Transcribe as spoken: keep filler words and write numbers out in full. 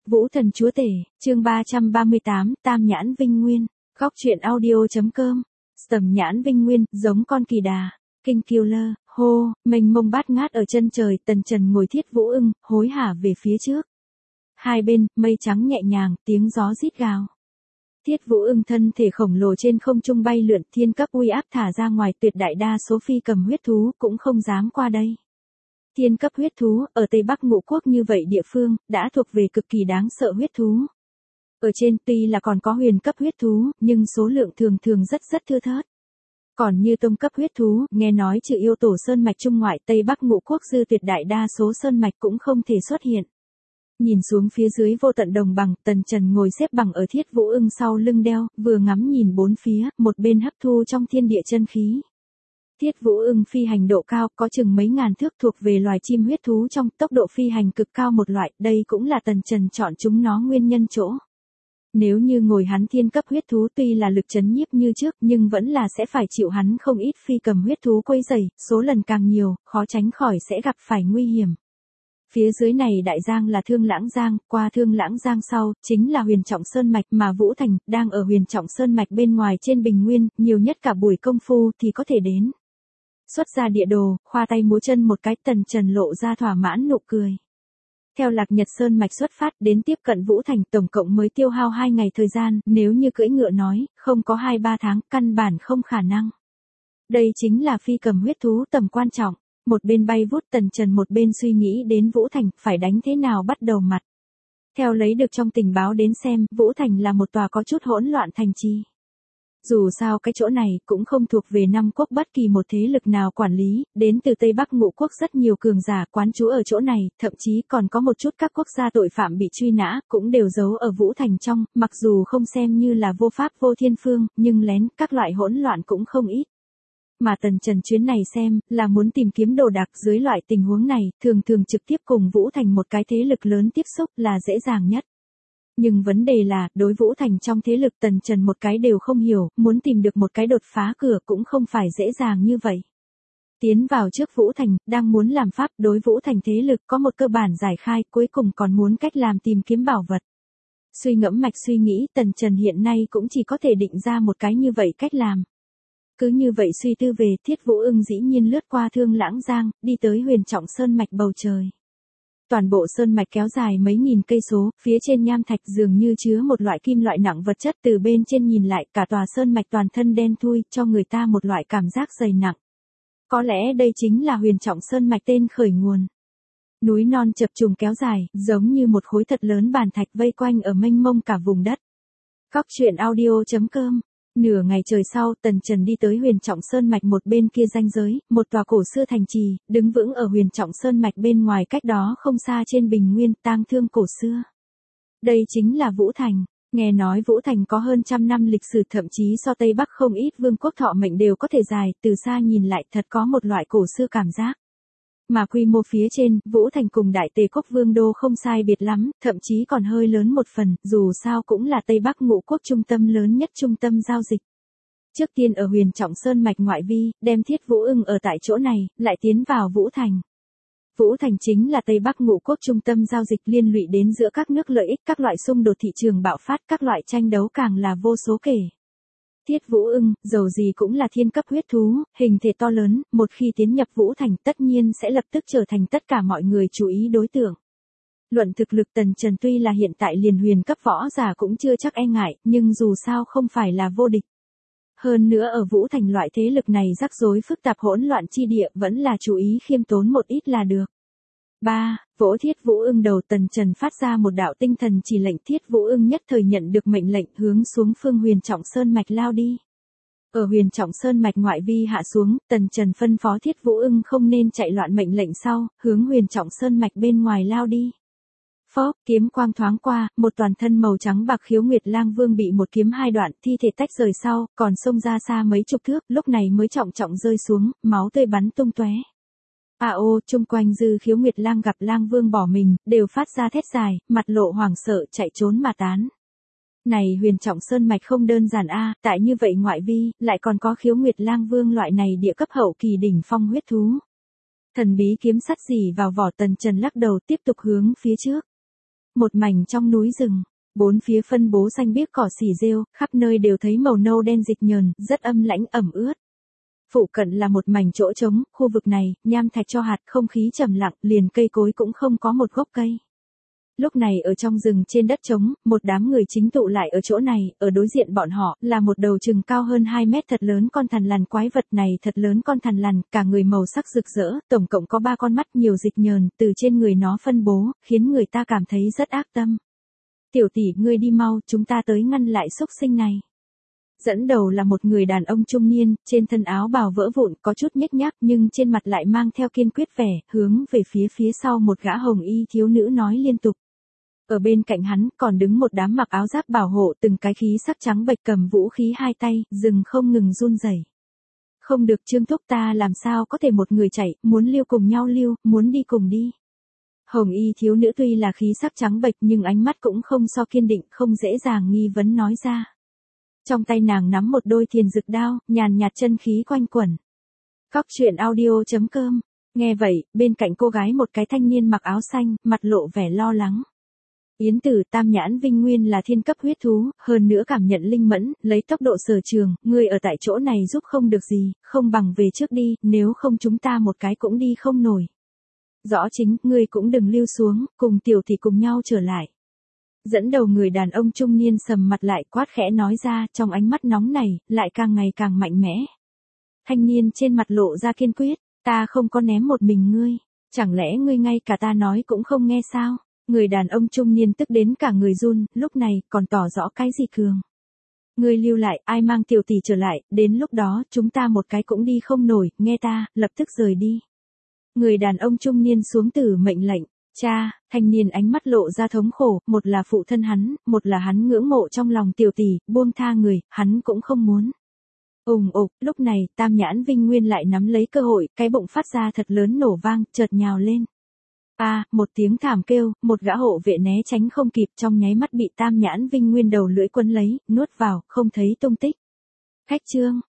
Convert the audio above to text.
Vũ Thần Chúa Tể, chương ba trăm ba mươi tám, Tam Nhãn Vinh Nguyên, góc truyện audio.com, Tầm Nhãn Vinh Nguyên, giống con kỳ đà, King Killer, hô, mênh mông bát ngát ở chân trời, Tần Trần ngồi Thiết Vũ Ưng, hối hả về phía trước. Hai bên, mây trắng nhẹ nhàng, tiếng gió rít gào. Thiết Vũ Ưng thân thể khổng lồ trên không trung bay lượn, thiên cấp uy áp thả ra ngoài, tuyệt đại đa số phi cầm huyết thú cũng không dám qua đây. Thiên cấp huyết thú, ở Tây Bắc Ngũ Quốc như vậy địa phương, đã thuộc về cực kỳ đáng sợ huyết thú. Ở trên tuy là còn có huyền cấp huyết thú, nhưng số lượng thường thường rất rất thưa thớt. Còn như tông cấp huyết thú, nghe nói trừ yêu tổ sơn mạch trung ngoại Tây Bắc Ngũ Quốc dư tuyệt đại đa số sơn mạch cũng không thể xuất hiện. Nhìn xuống phía dưới vô tận đồng bằng, Tần Trần ngồi xếp bằng ở Thiết Vũ Ưng sau lưng đeo, vừa ngắm nhìn bốn phía, một bên hấp thu trong thiên địa chân khí. Thiết Vũ Ưng phi hành độ cao, có chừng mấy ngàn thước, thuộc về loài chim huyết thú trong tốc độ phi hành cực cao một loại, đây cũng là Tần Trần chọn chúng nó nguyên nhân chỗ. Nếu như ngồi hắn thiên cấp huyết thú tuy là lực chấn nhiếp như trước, nhưng vẫn là sẽ phải chịu hắn không ít phi cầm huyết thú quấy rầy, số lần càng nhiều, khó tránh khỏi sẽ gặp phải nguy hiểm. Phía dưới này đại giang là Thương Lãng Giang, qua Thương Lãng Giang sau, chính là Huyền Trọng Sơn Mạch, mà Vũ Thành, đang ở Huyền Trọng Sơn Mạch bên ngoài trên bình nguyên, nhiều nhất cả buổi công phu thì có thể đến. Xuất ra địa đồ, khoa tay múa chân một cái, Tần Trần lộ ra thỏa mãn nụ cười. Theo Lạc Nhật Sơn Mạch xuất phát đến tiếp cận Vũ Thành, tổng cộng mới tiêu hao hai ngày thời gian, nếu như cưỡi ngựa nói, không có hai ba tháng, căn bản không khả năng. Đây chính là phi cầm huyết thú tầm quan trọng. Một bên bay vút, Tần Trần một bên suy nghĩ đến Vũ Thành, phải đánh thế nào bắt đầu mặt. Theo lấy được trong tình báo đến xem, Vũ Thành là một tòa có chút hỗn loạn thành trì. Dù sao cái chỗ này cũng không thuộc về năm quốc bất kỳ một thế lực nào quản lý, đến từ Tây Bắc Ngũ Quốc rất nhiều cường giả quán trú ở chỗ này, thậm chí còn có một chút các quốc gia tội phạm bị truy nã, cũng đều giấu ở Vũ Thành trong, mặc dù không xem như là vô pháp vô thiên phương, nhưng lén các loại hỗn loạn cũng không ít. Mà Tần Trần chuyến này xem, là muốn tìm kiếm đồ đạc, dưới loại tình huống này, thường thường trực tiếp cùng Vũ Thành một cái thế lực lớn tiếp xúc là dễ dàng nhất. Nhưng vấn đề là, đối Vũ Thành trong thế lực Tần Trần một cái đều không hiểu, muốn tìm được một cái đột phá cửa cũng không phải dễ dàng như vậy. Tiến vào trước Vũ Thành, đang muốn làm pháp đối Vũ Thành thế lực có một cơ bản giải khai, cuối cùng còn muốn cách làm tìm kiếm bảo vật. Suy ngẫm mạch suy nghĩ, Tần Trần hiện nay cũng chỉ có thể định ra một cái như vậy cách làm. Cứ như vậy suy tư về, Thiết Vũ Ưng dĩ nhiên lướt qua Thương Lãng Giang, đi tới Huyền Trọng Sơn Mạch bầu trời. Toàn bộ sơn mạch kéo dài mấy nghìn cây số, phía trên nham thạch dường như chứa một loại kim loại nặng vật chất, từ bên trên nhìn lại, cả tòa sơn mạch toàn thân đen thui, cho người ta một loại cảm giác dày nặng. Có lẽ đây chính là Huyền Trọng Sơn Mạch tên khởi nguồn. Núi non chập trùng kéo dài, giống như một khối thật lớn bàn thạch vây quanh ở mênh mông cả vùng đất. Góc truyện audio.com. Nửa ngày trời sau, Tần Trần đi tới Huyền Trọng Sơn Mạch một bên kia ranh giới, một tòa cổ xưa thành trì, đứng vững ở Huyền Trọng Sơn Mạch bên ngoài, cách đó không xa trên bình nguyên, tang thương cổ xưa. Đây chính là Vũ Thành. Nghe nói Vũ Thành có hơn trăm năm lịch sử, thậm chí so Tây Bắc không ít vương quốc thọ mệnh đều có thể dài, từ xa nhìn lại thật có một loại cổ xưa cảm giác. Mà quy mô phía trên, Vũ Thành cùng Đại Tề Quốc Vương Đô không sai biệt lắm, thậm chí còn hơi lớn một phần, dù sao cũng là Tây Bắc Ngũ Quốc trung tâm lớn nhất, trung tâm giao dịch. Trước tiên ở Huyền Trọng Sơn Mạch ngoại vi, đem Thiết Vũ Ưng ở tại chỗ này, lại tiến vào Vũ Thành. Vũ Thành chính là Tây Bắc Ngũ Quốc trung tâm giao dịch, liên lụy đến giữa các nước lợi ích, các loại xung đột thị trường bạo phát, các loại tranh đấu càng là vô số kể. Thiết Vũ Ưng, dầu gì cũng là thiên cấp huyết thú, hình thể to lớn, một khi tiến nhập Vũ Thành tất nhiên sẽ lập tức trở thành tất cả mọi người chú ý đối tượng. Luận thực lực, Tần Trần tuy là hiện tại liền huyền cấp võ giả cũng chưa chắc e ngại, nhưng dù sao không phải là vô địch. Hơn nữa ở Vũ Thành loại thế lực này rắc rối phức tạp hỗn loạn chi địa, vẫn là chú ý khiêm tốn một ít là được. ba. Vỗ Thiết Vũ Ưng đầu, Tần Trần phát ra một đạo tinh thần chỉ lệnh, Thiết Vũ Ưng nhất thời nhận được mệnh lệnh, hướng xuống phương Huyền Trọng Sơn Mạch lao đi. Ở Huyền Trọng Sơn Mạch ngoại vi hạ xuống, Tần Trần phân phó Thiết Vũ Ưng không nên chạy loạn mệnh lệnh sau, hướng Huyền Trọng Sơn Mạch bên ngoài lao đi. Phó, kiếm quang thoáng qua, một toàn thân màu trắng bạc Khiếu Nguyệt Lang Vương bị một kiếm hai đoạn, thi thể tách rời sau, còn xông ra xa mấy chục thước, lúc này mới trọng trọng rơi xuống, máu tươi bắn tung tóe. À ô, chung quanh dư Khiếu Nguyệt Lang gặp Lang Vương bỏ mình, đều phát ra thét dài, mặt lộ hoảng sợ chạy trốn mà tán. Này Huyền Trọng Sơn Mạch không đơn giản a, tại như vậy ngoại vi, lại còn có Khiếu Nguyệt Lang Vương loại này địa cấp hậu kỳ đỉnh phong huyết thú. Thần bí kiếm sắt dì vào vỏ, Tần Trần lắc đầu tiếp tục hướng phía trước. một mảnh trong núi rừng. Bốn phía phân bố xanh biếc cỏ xỉ rêu, khắp nơi đều thấy màu nâu đen dịch nhờn, rất âm lãnh ẩm ướt. Phụ cận là một mảnh chỗ trống, khu vực này, nham thạch cho hạt, không khí trầm lặng, liền cây cối cũng không có một gốc cây. Lúc này ở trong rừng trên đất trống, một đám người chính tụ lại ở chỗ này, ở đối diện bọn họ, là một đầu chừng cao hơn hai mét thật lớn con thằn lằn. Quái vật này thật lớn con thằn lằn, cả người màu sắc rực rỡ, tổng cộng có ba con mắt nhiều dịch nhờn, từ trên người nó phân bố, khiến người ta cảm thấy rất ác tâm. Tiểu tỷ, ngươi đi mau, chúng ta tới ngăn lại xúc sinh này. Dẫn đầu là một người đàn ông trung niên, trên thân áo bào vỡ vụn, có chút nhếch nhác nhưng trên mặt lại mang theo kiên quyết vẻ, hướng về phía phía sau một gã hồng y thiếu nữ nói liên tục. Ở bên cạnh hắn còn đứng một đám mặc áo giáp bảo hộ, từng cái khí sắc trắng bệch cầm vũ khí hai tay, rừng không ngừng run rẩy. Không được Trương thúc, ta làm sao có thể một người chạy, muốn lưu cùng nhau lưu, muốn đi cùng đi. Hồng y thiếu nữ tuy là khí sắc trắng bệch nhưng ánh mắt cũng không so kiên định, không dễ dàng nghi vấn nói ra. Trong tay nàng nắm một đôi thiền dực đao, nhàn nhạt chân khí quanh quẩn. Cóc truyện audio chấm com. Nghe vậy, bên cạnh cô gái một cái thanh niên mặc áo xanh, mặt lộ vẻ lo lắng. Yến Tử, Tam Nhãn Vinh Nguyên là thiên cấp huyết thú, hơn nữa cảm nhận linh mẫn, lấy tốc độ sở trường, ngươi ở tại chỗ này giúp không được gì, không bằng về trước đi, nếu không chúng ta một cái cũng đi không nổi. Rõ chính, ngươi cũng đừng lưu xuống, cùng tiểu tỷ cùng nhau trở lại. Dẫn đầu người đàn ông trung niên sầm mặt lại, quát khẽ nói ra, trong ánh mắt nóng này, lại càng ngày càng mạnh mẽ. Thanh niên trên mặt lộ ra kiên quyết, ta không có ném một mình ngươi, chẳng lẽ ngươi ngay cả ta nói cũng không nghe sao? Người đàn ông trung niên tức đến cả người run, lúc này còn tỏ rõ cái gì cường. Ngươi lưu lại, ai mang tiểu tỷ trở lại, đến lúc đó chúng ta một cái cũng đi không nổi, nghe ta, lập tức rời đi. Người đàn ông trung niên xuống từ mệnh lệnh. Cha, thanh niên ánh mắt lộ ra thống khổ, một là phụ thân hắn, một là hắn ngưỡng mộ trong lòng tiểu tỷ, buông tha người, hắn cũng không muốn. Ùng ục, lúc này, Tam Nhãn Vinh Nguyên lại nắm lấy cơ hội, cái bụng phát ra thật lớn nổ vang, chợt nhào lên. A, à, một tiếng thảm kêu, một gã hộ vệ né tránh không kịp, trong nháy mắt bị Tam Nhãn Vinh Nguyên đầu lưỡi quấn lấy, nuốt vào, không thấy tung tích. Khách trương,